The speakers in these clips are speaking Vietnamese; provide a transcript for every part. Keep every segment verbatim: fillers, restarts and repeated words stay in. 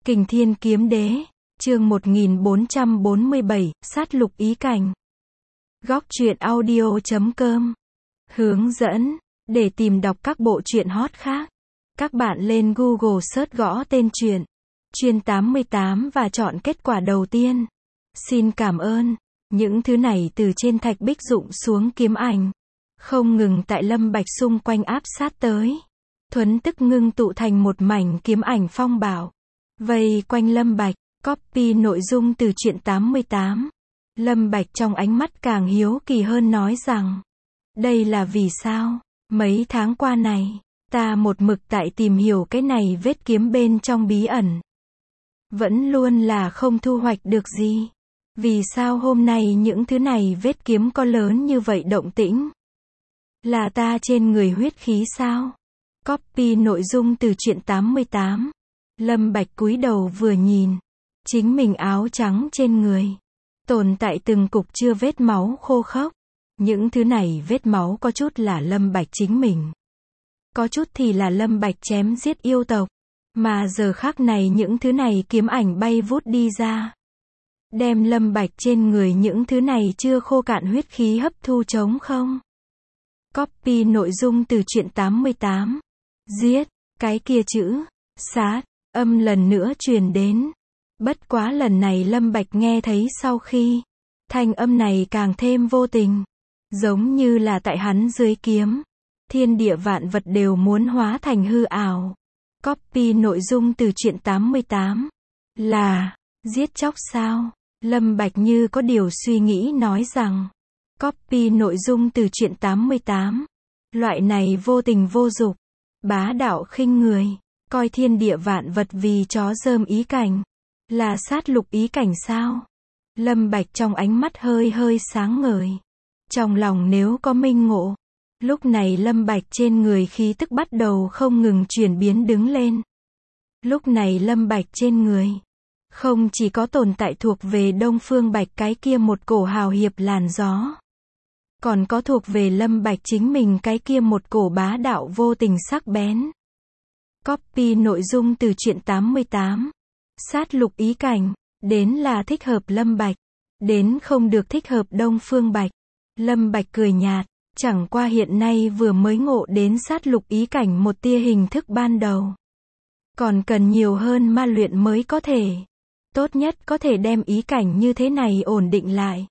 Kình Thiên Kiếm Đế, chương một nghìn bốn trăm bốn mươi bảy, sát lục ý cảnh. Góc truyện audio chấm com. Hướng dẫn, để tìm đọc các bộ truyện hot khác. Các bạn lên Google search gõ tên truyện, Chuyên tám mươi tám và chọn kết quả đầu tiên. Xin cảm ơn. Những thứ này từ trên thạch bích rụng xuống kiếm ảnh, không ngừng tại Lâm Bạch xung quanh áp sát tới. Thuấn tức ngưng tụ thành một mảnh kiếm ảnh phong bạo, vây quanh Lâm Bạch. Copy nội dung từ truyện tám mươi tám. Lâm Bạch trong ánh mắt càng hiếu kỳ hơn nói rằng, đây là vì sao? Mấy tháng qua này, ta một mực tại tìm hiểu cái này vết kiếm bên trong bí ẩn, vẫn luôn là không thu hoạch được gì. Vì sao hôm nay những thứ này vết kiếm có lớn như vậy động tĩnh? Là ta trên người huyết khí sao? Copy nội dung từ truyện tám mươi tám. Lâm Bạch cúi đầu vừa nhìn, chính mình áo trắng trên người, tồn tại từng cục chưa vết máu khô khốc. Những thứ này vết máu có chút là Lâm Bạch chính mình, có chút thì là Lâm Bạch chém giết yêu tộc. Mà giờ khắc này những thứ này kiếm ảnh bay vút đi ra, đem Lâm Bạch trên người những thứ này chưa khô cạn huyết khí hấp thu trống không. Copy nội dung từ truyện tám mươi tám. Giết, cái kia chữ, sát, âm lần nữa truyền đến. Bất quá lần này Lâm Bạch nghe thấy sau khi, thanh âm này càng thêm vô tình, giống như là tại hắn dưới kiếm, thiên địa vạn vật đều muốn hóa thành hư ảo. Copy nội dung từ truyện tám mươi tám. Là, giết chóc sao? Lâm Bạch như có điều suy nghĩ nói rằng, copy nội dung từ truyện tám mươi tám. Loại này vô tình vô dục, bá đạo khinh người, coi thiên địa vạn vật vì chó rơm ý cảnh, là sát lục ý cảnh sao? Lâm Bạch trong ánh mắt hơi hơi sáng ngời, trong lòng nếu có minh ngộ. Lúc này Lâm Bạch trên người khí tức bắt đầu không ngừng chuyển biến đứng lên. Lúc này Lâm Bạch trên người, không chỉ có tồn tại thuộc về Đông Phương Bạch cái kia một cổ hào hiệp làn gió, còn có thuộc về Lâm Bạch chính mình cái kia một cổ bá đạo vô tình sắc bén. Copy nội dung từ truyện tám mươi tám. Sát lục ý cảnh, đến là thích hợp Lâm Bạch, đến không được thích hợp Đông Phương Bạch. Lâm Bạch cười nhạt, chẳng qua hiện nay vừa mới ngộ đến sát lục ý cảnh một tia hình thức ban đầu, còn cần nhiều hơn ma luyện mới có thể, tốt nhất có thể đem ý cảnh như thế này ổn định lại.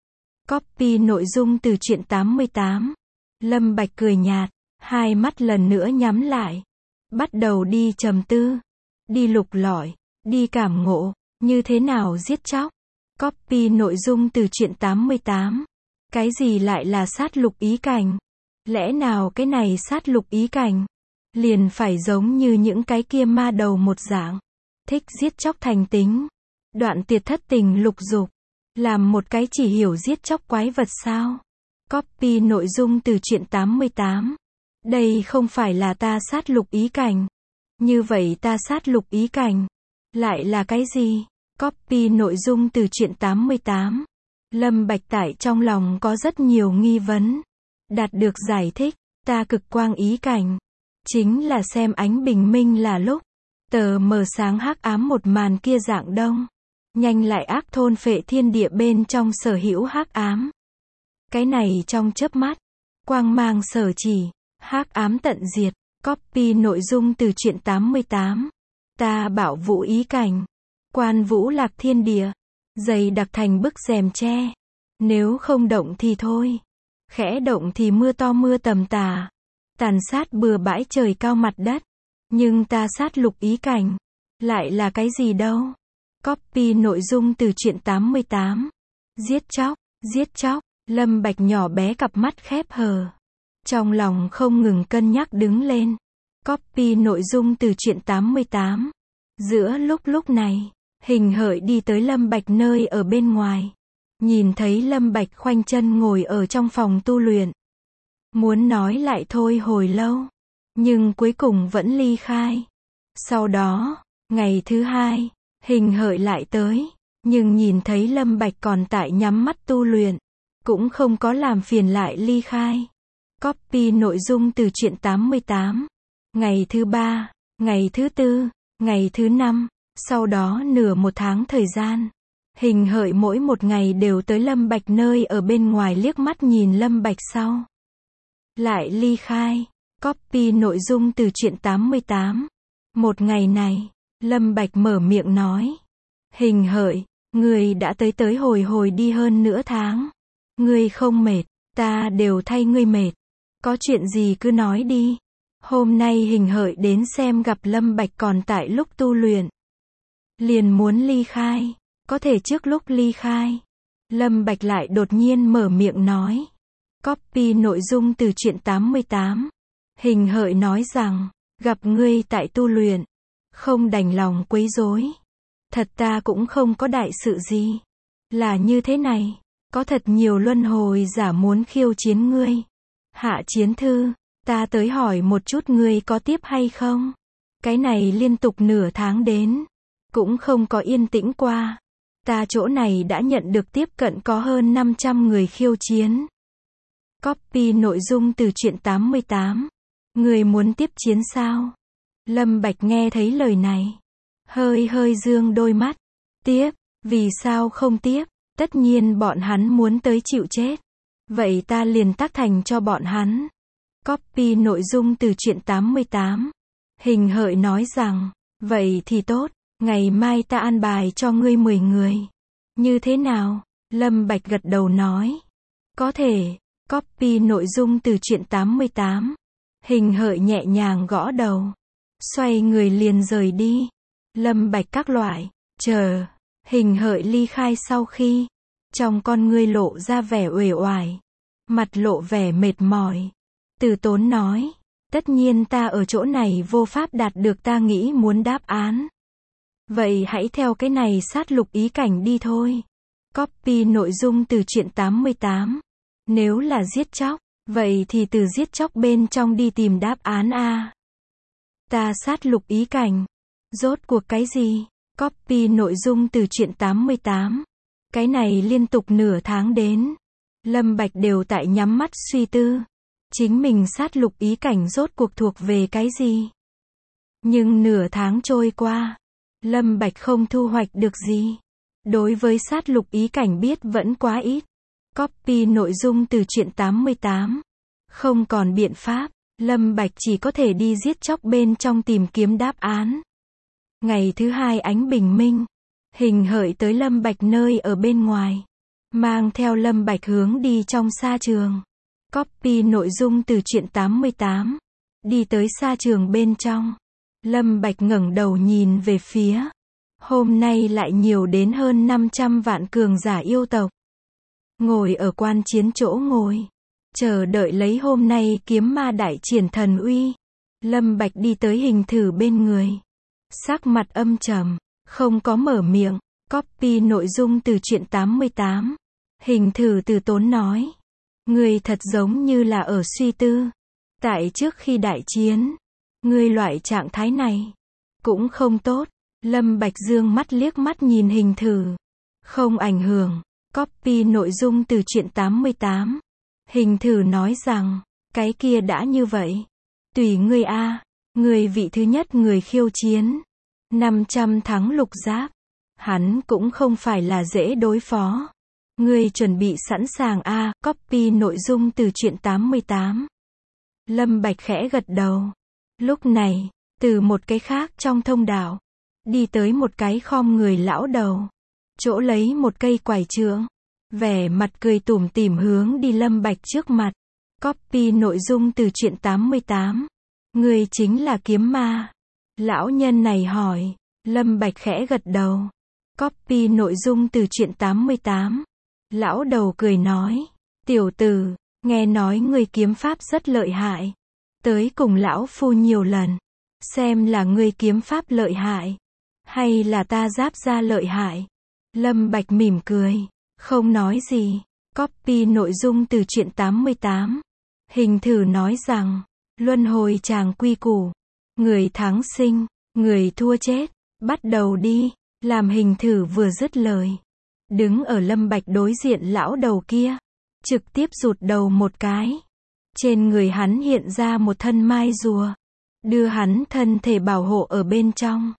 Copy nội dung từ truyện tám mươi tám. Lâm Bạch cười nhạt, hai mắt lần nữa nhắm lại, bắt đầu đi trầm tư, đi lục lọi, đi cảm ngộ, như thế nào giết chóc. Copy nội dung từ truyện tám mươi tám. Cái gì lại là sát lục ý cảnh? Lẽ nào cái này sát lục ý cảnh liền phải giống như những cái kia ma đầu một dạng, thích giết chóc thành tính, đoạn tiệt thất tình lục dục, làm một cái chỉ hiểu giết chóc quái vật sao? Copy nội dung từ truyện tám mươi tám. Đây không phải là ta sát lục ý cảnh. Như vậy ta sát lục ý cảnh lại là cái gì? Copy nội dung từ truyện tám mươi tám. Lâm Bạch tại trong lòng có rất nhiều nghi vấn, đạt được giải thích. Ta cực quang ý cảnh chính là xem ánh bình minh là lúc tờ mờ sáng hắc ám một màn kia dạng đông, nhanh lại ác thôn phệ thiên địa bên trong sở hữu hắc ám. Cái này trong chớp mắt, quang mang sở chỉ, hắc ám tận diệt. Copy nội dung từ truyện tám mươi tám. Ta bảo vũ ý cảnh, quan vũ lạc thiên địa, dày đặc thành bức rèm tre, nếu không động thì thôi, khẽ động thì mưa to mưa tầm tà, tàn sát bừa bãi trời cao mặt đất. Nhưng ta sát lục ý cảnh lại là cái gì đâu? Copy nội dung từ truyện tám mươi tám. Giết chóc, giết chóc. Lâm Bạch nhỏ bé cặp mắt khép hờ, trong lòng không ngừng cân nhắc đứng lên. Copy nội dung từ truyện tám mươi tám. Giữa lúc lúc này, Hình Hợi đi tới Lâm Bạch nơi ở bên ngoài, nhìn thấy Lâm Bạch khoanh chân ngồi ở trong phòng tu luyện, muốn nói lại thôi hồi lâu, nhưng cuối cùng vẫn ly khai. Sau đó, ngày thứ hai, Hình Hợi lại tới, nhưng nhìn thấy Lâm Bạch còn tại nhắm mắt tu luyện, cũng không có làm phiền lại ly khai. Copy nội dung từ truyện tám mươi tám. Ngày thứ ba, ngày thứ tư, ngày thứ năm, Sau đó nửa một tháng thời gian, Hình Hợi mỗi một ngày đều tới Lâm Bạch nơi ở bên ngoài liếc mắt nhìn Lâm Bạch sau. Lại ly khai. Copy nội dung từ truyện tám mươi tám. Một ngày này, Lâm Bạch mở miệng nói. Hình Hợi, ngươi đã tới tới hồi hồi đi hơn nửa tháng. Ngươi không mệt, ta đều thay ngươi mệt. Có chuyện gì cứ nói đi. Hôm nay Hình Hợi đến xem gặp Lâm Bạch còn tại lúc tu luyện. Liền muốn ly khai. Có thể trước lúc ly khai, Lâm Bạch lại đột nhiên mở miệng nói. Copy nội dung từ truyện tám mươi tám. Hình Hợi nói rằng, gặp ngươi tại tu luyện, không đành lòng quấy rối. Thật ta cũng không có đại sự gì. Là như thế này, có thật nhiều luân hồi giả muốn khiêu chiến ngươi. Hạ chiến thư, ta tới hỏi một chút ngươi có tiếp hay không? Cái này liên tục nửa tháng đến, cũng không có yên tĩnh qua. Ta chỗ này đã nhận được tiếp cận có hơn năm trăm người khiêu chiến. Copy nội dung từ truyện tám mươi tám. Người muốn tiếp chiến sao? Lâm Bạch nghe thấy lời này, hơi hơi dương đôi mắt. Tiếp, vì sao không tiếp? Tất nhiên bọn hắn muốn tới chịu chết. Vậy ta liền tác thành cho bọn hắn. Copy nội dung từ truyện tám mươi tám. Hình Hợi nói rằng, vậy thì tốt, ngày mai ta an bài cho ngươi mười người. Như thế nào? Lâm Bạch gật đầu nói. Có thể. Copy nội dung từ truyện tám mươi tám. Hình Hợi nhẹ nhàng gõ đầu, xoay người liền rời đi. Lâm Bạch các loại, chờ. Hình Hợi ly khai sau khi, trong con ngươi lộ ra vẻ uể oải, mặt lộ vẻ mệt mỏi. Từ Tốn nói, tất nhiên ta ở chỗ này vô pháp đạt được ta nghĩ muốn đáp án. Vậy hãy theo cái này sát lục ý cảnh đi thôi. Copy nội dung từ truyện tám mươi tám. Nếu là giết chóc, vậy thì từ giết chóc bên trong đi tìm đáp án a. Ta sát lục ý cảnh. Rốt cuộc cái gì? Copy nội dung từ truyện tám mươi tám. Cái này liên tục nửa tháng đến, Lâm Bạch đều tại nhắm mắt suy tư. Chính mình sát lục ý cảnh rốt cuộc thuộc về cái gì? Nhưng nửa tháng trôi qua, Lâm Bạch không thu hoạch được gì. Đối với sát lục ý cảnh biết vẫn quá ít. Copy nội dung từ truyện tám mươi tám. Không còn biện pháp, Lâm Bạch chỉ có thể đi giết chóc bên trong tìm kiếm đáp án. Ngày thứ hai ánh bình minh, Hình Hợi tới Lâm Bạch nơi ở bên ngoài, mang theo Lâm Bạch hướng đi trong sa trường. Copy nội dung từ truyện tám mươi tám. Đi tới sa trường bên trong, Lâm Bạch ngẩng đầu nhìn về phía. Hôm nay lại nhiều đến hơn năm trăm vạn cường giả yêu tộc. Ngồi ở quan chiến chỗ ngồi, chờ đợi lấy hôm nay kiếm ma đại triển thần uy. Lâm Bạch đi tới Hình Thử bên người, sắc mặt âm trầm, không có mở miệng. Copy nội dung từ truyện tám mươi tám. Hình Thử Từ Tốn nói, ngươi thật giống như là ở suy tư. Tại trước khi đại chiến, ngươi loại trạng thái này cũng không tốt. Lâm Bạch dương mắt liếc mắt nhìn Hình Thử. Không ảnh hưởng. Copy nội dung từ truyện tám mươi tám. Hình Thử nói rằng, cái kia đã như vậy. Tùy ngươi a, ngươi vị thứ nhất người khiêu chiến. năm trăm thắng lục giáp. Hắn cũng không phải là dễ đối phó. Ngươi chuẩn bị sẵn sàng a. Copy nội dung từ truyện tám mươi tám. Lâm Bạch khẽ gật đầu. Lúc này, từ một cái khác trong thông đạo, đi tới một cái khom người lão đầu, chỗ lấy một cây quải trượng, vẻ mặt cười tủm tỉm hướng đi Lâm Bạch trước mặt. Copy nội dung từ truyện tám mươi tám. Ngươi chính là kiếm ma? Lão nhân này hỏi. Lâm Bạch khẽ gật đầu. Copy nội dung từ truyện tám mươi tám. Lão đầu cười nói, tiểu tử, nghe nói ngươi kiếm pháp rất lợi hại. Tới cùng lão phu nhiều lần, xem là ngươi kiếm pháp lợi hại, hay là ta giáp ra lợi hại. Lâm Bạch mỉm cười, không nói gì. Copy nội dung từ truyện tám mươi tám. Hình Thử nói rằng, luân hồi chàng quy củ, người thắng sinh, người thua chết, bắt đầu đi. Làm Hình Thử vừa dứt lời, đứng ở Lâm Bạch đối diện lão đầu kia, trực tiếp rụt đầu một cái. Trên người hắn hiện ra một thân mai rùa, đưa hắn thân thể bảo hộ ở bên trong.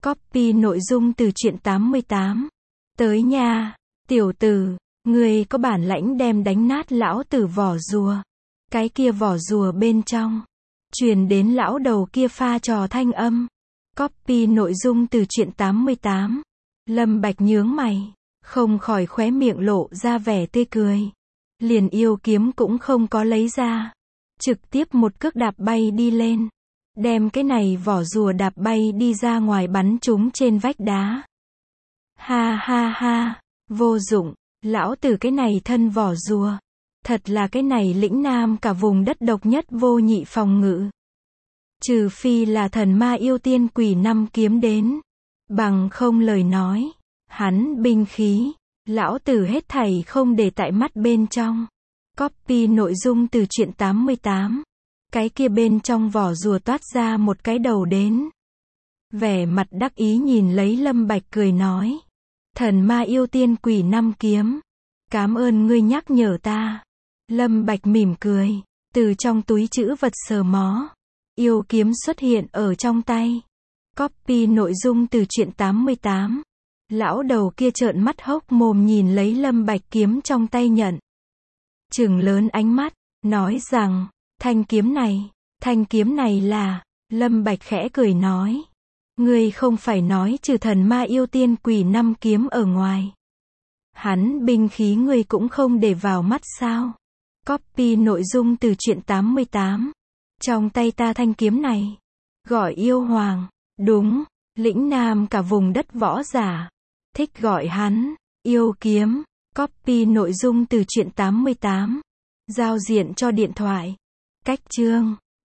Copy nội dung từ truyện tám mươi tám. Tới nha, tiểu tử, ngươi có bản lãnh đem đánh nát lão tử vỏ rùa. Cái kia vỏ rùa bên trong. Truyền đến lão đầu kia pha trò thanh âm. Copy nội dung từ truyện tám mươi tám. Lâm Bạch nhướng mày, không khỏi khóe miệng lộ ra vẻ tươi cười. Liền yêu kiếm cũng không có lấy ra. Trực tiếp một cước đạp bay đi lên. Đem cái này vỏ rùa đạp bay đi ra ngoài bắn trúng trên vách đá. Ha ha ha, vô dụng, lão tử cái này thân vỏ rùa. Thật là cái này lĩnh nam cả vùng đất độc nhất vô nhị phòng ngự. Trừ phi là thần ma yêu tiên quỷ năm kiếm đến. Bằng không lời nói, hắn binh khí, lão tử hết thảy không để tại mắt bên trong. Copy nội dung từ truyện tám mươi tám. Cái kia bên trong vỏ rùa toát ra một cái đầu đến. Vẻ mặt đắc ý nhìn lấy Lâm Bạch cười nói. Thần ma yêu tiên quỷ năm kiếm. Cảm ơn ngươi nhắc nhở ta. Lâm Bạch mỉm cười. Từ trong túi trữ vật sờ mó. Yêu kiếm xuất hiện ở trong tay. Copy nội dung từ truyện tám mươi tám. Lão đầu kia trợn mắt hốc mồm nhìn lấy Lâm Bạch kiếm trong tay nhận. Trừng lớn ánh mắt, nói rằng, thanh kiếm này, thanh kiếm này là, Lâm Bạch khẽ cười nói. Ngươi không phải nói trừ thần ma yêu tiên quỷ năm kiếm ở ngoài. Hắn binh khí ngươi cũng không để vào mắt sao? Copy nội dung từ truyện tám mươi tám. Trong tay ta thanh kiếm này, gọi yêu hoàng, đúng, lĩnh nam cả vùng đất võ giả. Thích gọi hắn, yêu kiếm. Copy nội dung từ truyện tám mươi tám. Giao diện cho điện thoại. Cách chương.